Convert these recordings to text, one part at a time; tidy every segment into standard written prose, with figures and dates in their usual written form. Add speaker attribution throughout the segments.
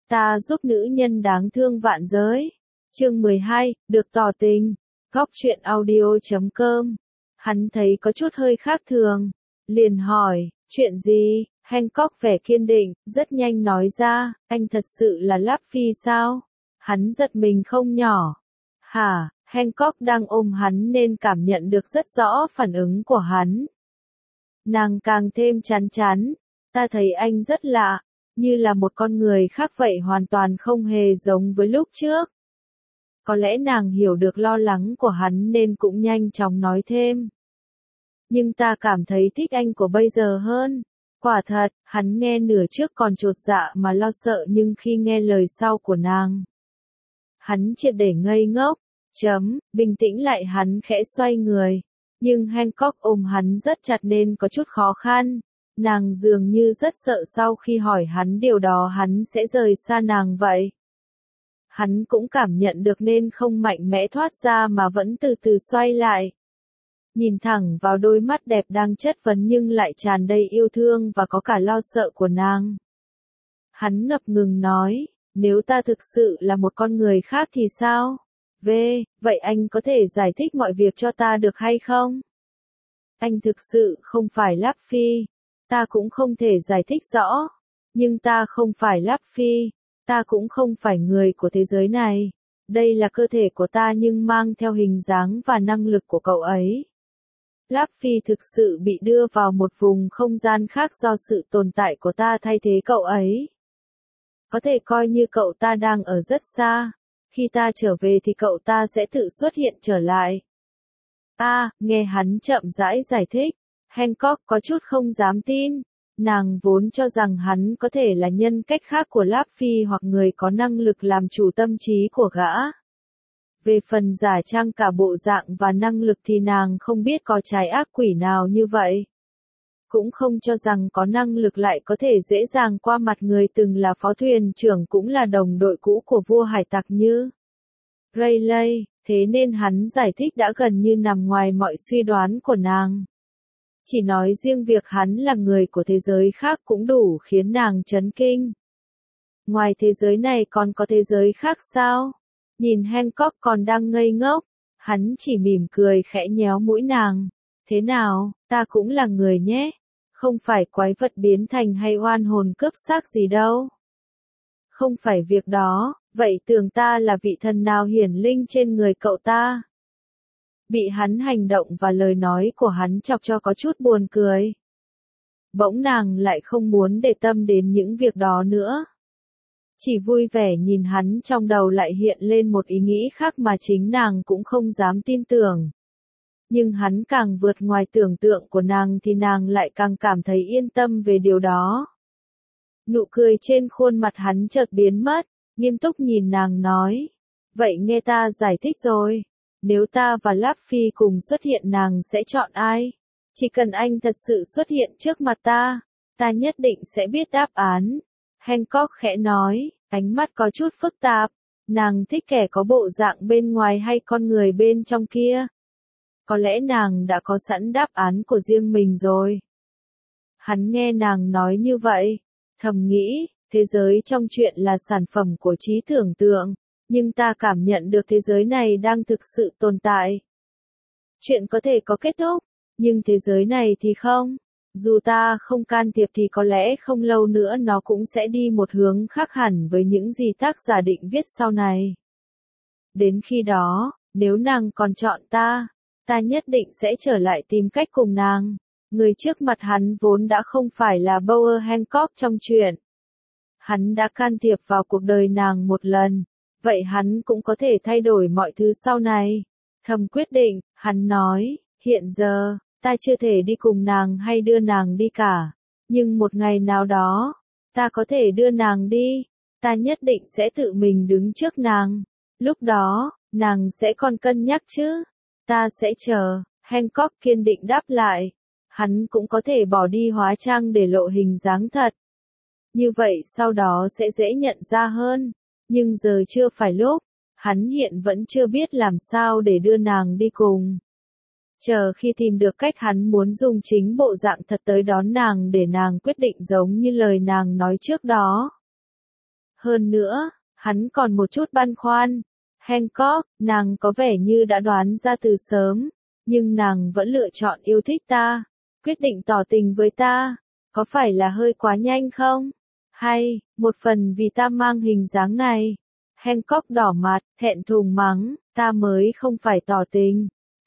Speaker 1: Ta giúp nữ nhân đáng thương vạn giới. Chương 12, được tỏ tình. Góc truyện audio.com. Hắn thấy có chút hơi khác thường. Liền hỏi, chuyện gì? Hancock vẻ kiên định, rất nhanh nói ra, anh thật sự là Láp Phi sao? Hắn giật mình không nhỏ. Hả? Hancock đang ôm hắn nên cảm nhận được rất rõ phản ứng của hắn. Nàng càng thêm chán chán. Ta thấy anh rất lạ, như là một con người khác vậy, hoàn toàn không hề giống với lúc trước. Có lẽ nàng hiểu được lo lắng của hắn nên cũng nhanh chóng nói thêm. Nhưng ta cảm thấy thích anh của bây giờ hơn. Quả thật, hắn nghe nửa trước còn chột dạ mà lo sợ, nhưng khi nghe lời sau của nàng, hắn triệt để ngây ngốc. Bình tĩnh lại, hắn khẽ xoay người. Nhưng Hancock ôm hắn rất chặt nên có chút khó khăn. Nàng dường như rất sợ sau khi hỏi hắn điều đó hắn sẽ rời xa nàng vậy. Hắn cũng cảm nhận được nên không mạnh mẽ thoát ra mà vẫn từ từ xoay lại. Nhìn thẳng vào đôi mắt đẹp đang chất vấn nhưng lại tràn đầy yêu thương và có cả lo sợ của nàng. Hắn ngập ngừng nói, nếu ta thực sự là một con người khác thì sao? Vậy anh có thể giải thích mọi việc cho ta được hay không? Anh thực sự không phải Láp Phi. Ta cũng không thể giải thích rõ. Nhưng ta không phải Láp Phi. Ta cũng không phải người của thế giới này. Đây là cơ thể của ta nhưng mang theo hình dáng và năng lực của cậu ấy. Láp Phi thực sự bị đưa vào một vùng không gian khác do sự tồn tại của ta thay thế cậu ấy. Có thể coi như cậu ta đang ở rất xa. Khi ta trở về thì cậu ta sẽ tự xuất hiện trở lại. Nghe hắn chậm rãi giải thích. Hancock có chút không dám tin. Nàng vốn cho rằng hắn có thể là nhân cách khác của Láp Phi hoặc người có năng lực làm chủ tâm trí của gã. Về phần giả trang cả bộ dạng và năng lực thì nàng không biết có trái ác quỷ nào như vậy. Cũng không cho rằng có năng lực lại có thể dễ dàng qua mặt người từng là phó thuyền trưởng cũng là đồng đội cũ của vua hải tặc như Rayleigh, thế nên hắn giải thích đã gần như nằm ngoài mọi suy đoán của nàng. Chỉ nói riêng việc hắn là người của thế giới khác cũng đủ khiến nàng chấn kinh. Ngoài thế giới này còn có thế giới khác sao? Nhìn Hancock còn đang ngây ngốc, hắn chỉ mỉm cười khẽ nhéo mũi nàng. Thế nào, ta cũng là người nhé. Không phải quái vật biến thành hay oan hồn cướp xác gì đâu. Không phải việc đó, vậy tưởng ta là vị thần nào hiển linh trên người cậu ta? Bị hắn hành động và lời nói của hắn chọc cho có chút buồn cười. Bỗng nàng lại không muốn để tâm đến những việc đó nữa. Chỉ vui vẻ nhìn hắn, trong đầu lại hiện lên một ý nghĩ khác mà chính nàng cũng không dám tin tưởng. Nhưng hắn càng vượt ngoài tưởng tượng của nàng thì nàng lại càng cảm thấy yên tâm về điều đó. Nụ cười trên khuôn mặt hắn chợt biến mất, nghiêm túc nhìn nàng nói. Vậy nghe ta giải thích rồi. Nếu ta và Láp Phi cùng xuất hiện nàng sẽ chọn ai? Chỉ cần anh thật sự xuất hiện trước mặt ta, ta nhất định sẽ biết đáp án. Hancock khẽ nói, ánh mắt có chút phức tạp. Nàng thích kẻ có bộ dạng bên ngoài hay con người bên trong kia? Có lẽ nàng đã có sẵn đáp án của riêng mình rồi. Hắn nghe nàng nói như vậy, thầm nghĩ, thế giới trong chuyện là sản phẩm của trí tưởng tượng, nhưng ta cảm nhận được thế giới này đang thực sự tồn tại. Chuyện có thể có kết thúc, nhưng thế giới này thì không. Dù ta không can thiệp thì có lẽ không lâu nữa nó cũng sẽ đi một hướng khác hẳn với những gì tác giả định viết sau này. Đến khi đó, nếu nàng còn chọn ta nhất định sẽ trở lại tìm cách cùng nàng. Người trước mặt hắn vốn đã không phải là Bower Hancock trong truyện. Hắn đã can thiệp vào cuộc đời nàng một lần, vậy hắn cũng có thể thay đổi mọi thứ sau này. Thầm quyết định, hắn nói, hiện giờ, ta chưa thể đi cùng nàng hay đưa nàng đi cả. Nhưng một ngày nào đó, ta có thể đưa nàng đi. Ta nhất định sẽ tự mình đứng trước nàng. Lúc đó, nàng sẽ còn cân nhắc chứ. Ta sẽ chờ. Hancock kiên định đáp lại. Hắn cũng có thể bỏ đi hóa trang để lộ hình dáng thật. Như vậy sau đó sẽ dễ nhận ra hơn. Nhưng giờ chưa phải lúc. Hắn hiện vẫn chưa biết làm sao để đưa nàng đi cùng. Chờ khi tìm được cách hắn muốn dùng chính bộ dạng thật tới đón nàng để nàng quyết định giống như lời nàng nói trước đó. Hơn nữa, hắn còn một chút băn khoăn. Hancock, nàng có vẻ như đã đoán ra từ sớm, nhưng nàng vẫn lựa chọn yêu thích ta, quyết định tỏ tình với ta, có phải là hơi quá nhanh không? Hay, một phần vì ta mang hình dáng này. Hancock đỏ mặt, thẹn thùng mắng, ta mới không phải tỏ tình.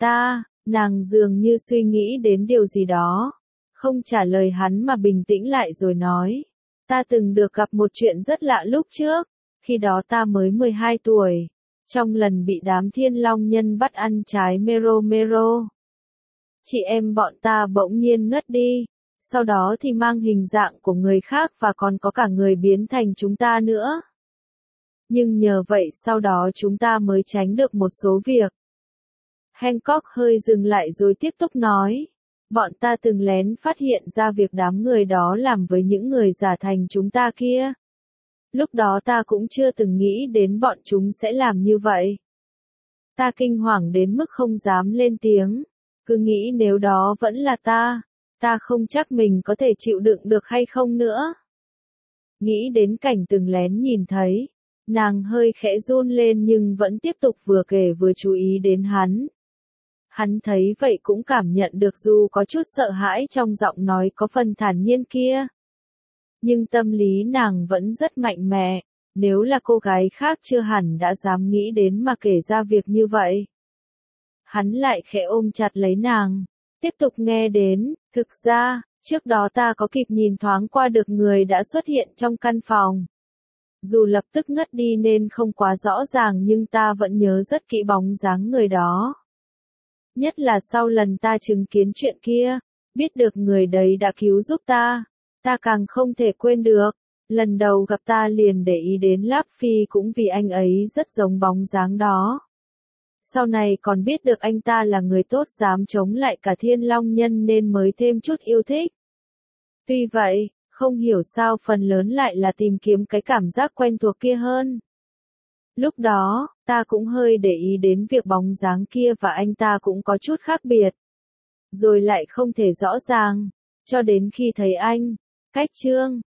Speaker 1: Nàng dường như suy nghĩ đến điều gì đó. Không trả lời hắn mà bình tĩnh lại rồi nói. Ta từng được gặp một chuyện rất lạ lúc trước. Khi đó ta mới 12 tuổi. Trong lần bị đám thiên long nhân bắt ăn trái mero. Chị em bọn ta bỗng nhiên ngất đi. Sau đó thì mang hình dạng của người khác và còn có cả người biến thành chúng ta nữa. Nhưng nhờ vậy sau đó chúng ta mới tránh được một số việc. Hancock hơi dừng lại rồi tiếp tục nói. Bọn ta từng lén phát hiện ra việc đám người đó làm với những người giả thành chúng ta kia. Lúc đó ta cũng chưa từng nghĩ đến bọn chúng sẽ làm như vậy. Ta kinh hoàng đến mức không dám lên tiếng. Cứ nghĩ nếu đó vẫn là ta không chắc mình có thể chịu đựng được hay không nữa. Nghĩ đến cảnh từng lén nhìn thấy. Nàng hơi khẽ run lên nhưng vẫn tiếp tục vừa kể vừa chú ý đến hắn. Hắn thấy vậy cũng cảm nhận được dù có chút sợ hãi trong giọng nói có phần thản nhiên kia. Nhưng tâm lý nàng vẫn rất mạnh mẽ, nếu là cô gái khác chưa hẳn đã dám nghĩ đến mà kể ra việc như vậy. Hắn lại khẽ ôm chặt lấy nàng, tiếp tục nghe đến, thực ra, trước đó ta có kịp nhìn thoáng qua được người đã xuất hiện trong căn phòng. Dù lập tức ngất đi nên không quá rõ ràng nhưng ta vẫn nhớ rất kỹ bóng dáng người đó. Nhất là sau lần ta chứng kiến chuyện kia, biết được người đấy đã cứu giúp ta càng không thể quên được. Lần đầu gặp ta liền để ý đến Láp Phi cũng vì anh ấy rất giống bóng dáng đó. Sau này còn biết được anh ta là người tốt dám chống lại cả thiên long nhân nên mới thêm chút yêu thích. Tuy vậy, không hiểu sao phần lớn lại là tìm kiếm cái cảm giác quen thuộc kia hơn. Lúc đó, ta cũng hơi để ý đến việc bóng dáng kia và anh ta cũng có chút khác biệt. Rồi lại không thể rõ ràng, cho đến khi thấy anh, cách Trương,